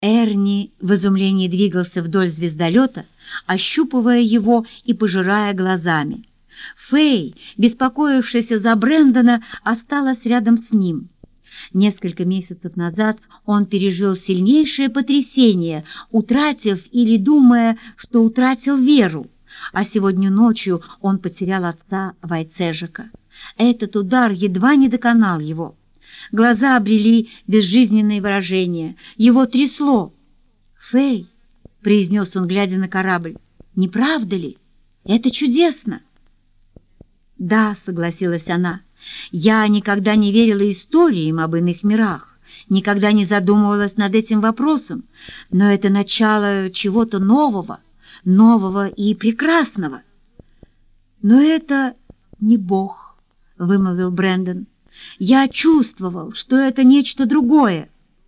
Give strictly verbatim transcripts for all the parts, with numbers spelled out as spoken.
Эрни в изумлении двигался вдоль звездолета, ощупывая его и пожирая глазами. Фэй, беспокоившаяся за Брэндона, осталась рядом с ним. Несколько месяцев назад он пережил сильнейшее потрясение, утратив или думая, что утратил веру, а сегодня ночью он потерял отца Вайцежика. Этот удар едва не доконал его. Глаза обрели безжизненное выражение, его трясло. «Фэй», — произнес он, глядя на корабль, — «не правда ли? Это чудесно!» «Да», — согласилась она, — «я никогда не верила историям об иных мирах, никогда не задумывалась над этим вопросом, но это начало чего-то нового, нового и прекрасного». «Но это не Бог», — вымолвил Брэндон. «Я чувствовал, что это нечто другое».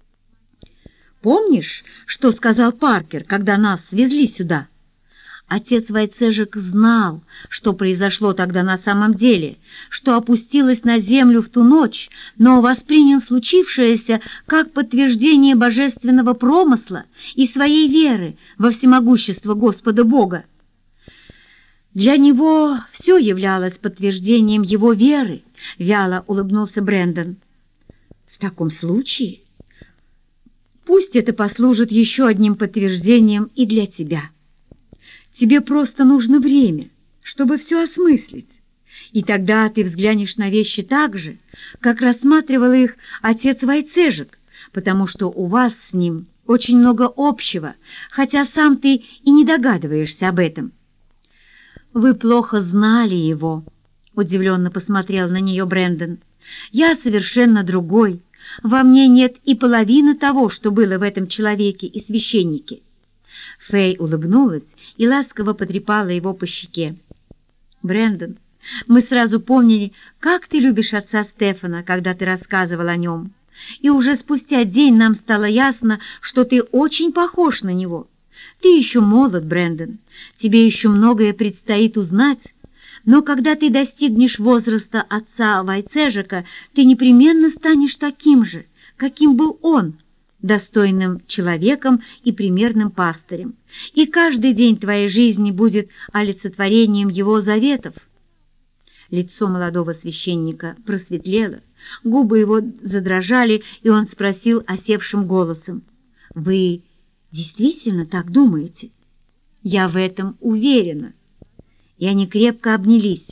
«Помнишь, что сказал Паркер, когда нас везли сюда?» Отец Вайцежик знал, что произошло тогда на самом деле, что опустилось на землю в ту ночь, но воспринял случившееся как подтверждение божественного промысла и своей веры во всемогущество Господа Бога. Для него все являлось подтверждением его веры, — вяло улыбнулся Брэндон. «В таком случае пусть это послужит еще одним подтверждением и для тебя. Тебе просто нужно время, чтобы все осмыслить, и тогда ты взглянешь на вещи так же, как рассматривал их отец Вайцежик, потому что у вас с ним очень много общего, хотя сам ты и не догадываешься об этом». «Вы плохо знали его», — удивленно посмотрел на нее Брэндон. «Я совершенно другой. Во мне нет и половины того, что было в этом человеке и священнике». Фэй улыбнулась и ласково потрепала его по щеке. «Брэндон, мы сразу помнили, как ты любишь отца Стефана, когда ты рассказывал о нем. И уже спустя день нам стало ясно, что ты очень похож на него. Ты еще молод, Брэндон, тебе еще многое предстоит узнать, но когда ты достигнешь возраста отца Вайцежика, ты непременно станешь таким же, каким был он, достойным человеком и примерным пастырем, и каждый день твоей жизни будет олицетворением его заветов». Лицо молодого священника просветлело, губы его задрожали, и он спросил осевшим голосом: «Вы действительно так думаете?» «Я в этом уверена». И они крепко обнялись.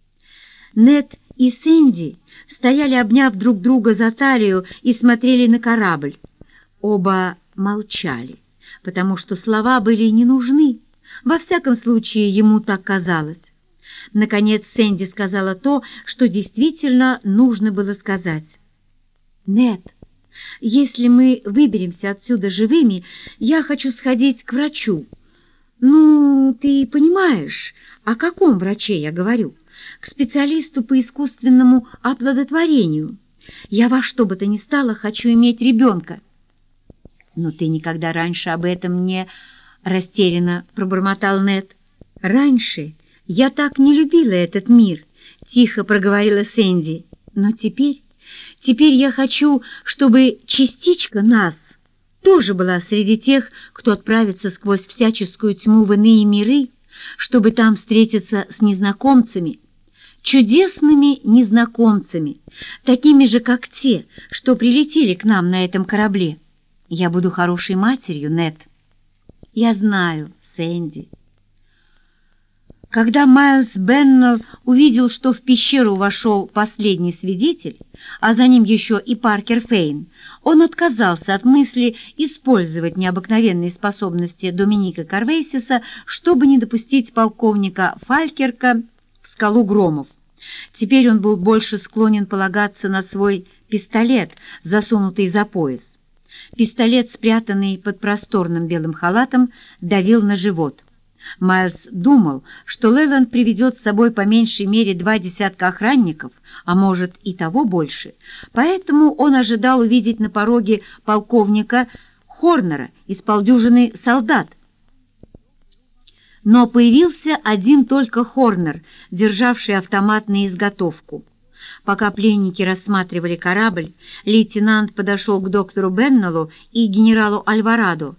Нед и Сэнди стояли, обняв друг друга за талию, и смотрели на корабль. Оба молчали, потому что слова были не нужны. Во всяком случае, ему так казалось. Наконец Сэнди сказала то, что действительно нужно было сказать. «Нед, если мы выберемся отсюда живыми, я хочу сходить к врачу. Ну, ты понимаешь, о каком враче я говорю? К специалисту по искусственному оплодотворению. Я во что бы то ни стало хочу иметь ребенка». «Но ты никогда раньше об этом не...» — растерянно пробормотал Нед. «Раньше я так не любила этот мир», — тихо проговорила Сэнди. «Но теперь, теперь я хочу, чтобы частичка нас тоже была среди тех, кто отправится сквозь всяческую тьму в иные миры, чтобы там встретиться с незнакомцами, чудесными незнакомцами, такими же, как те, что прилетели к нам на этом корабле. Я буду хорошей матерью, Нед». «Я знаю, Сэнди». Когда Майлз Беннелл увидел, что в пещеру вошел последний свидетель, а за ним еще и Паркер Фейн, он отказался от мысли использовать необыкновенные способности Доминика Карвейсиса, чтобы не допустить полковника Фалькерка в скалу Громов. Теперь он был больше склонен полагаться на свой пистолет, засунутый за пояс. Пистолет, спрятанный под просторным белым халатом, давил на живот. Майлз думал, что Лэланд приведет с собой по меньшей мере два десятка охранников, а может и того больше, поэтому он ожидал увидеть на пороге полковника Хорнера из полдюжины солдат. Но появился один только Хорнер, державший автомат на изготовку. Пока пленники рассматривали корабль, лейтенант подошел к доктору Беннеллу и генералу Альварадо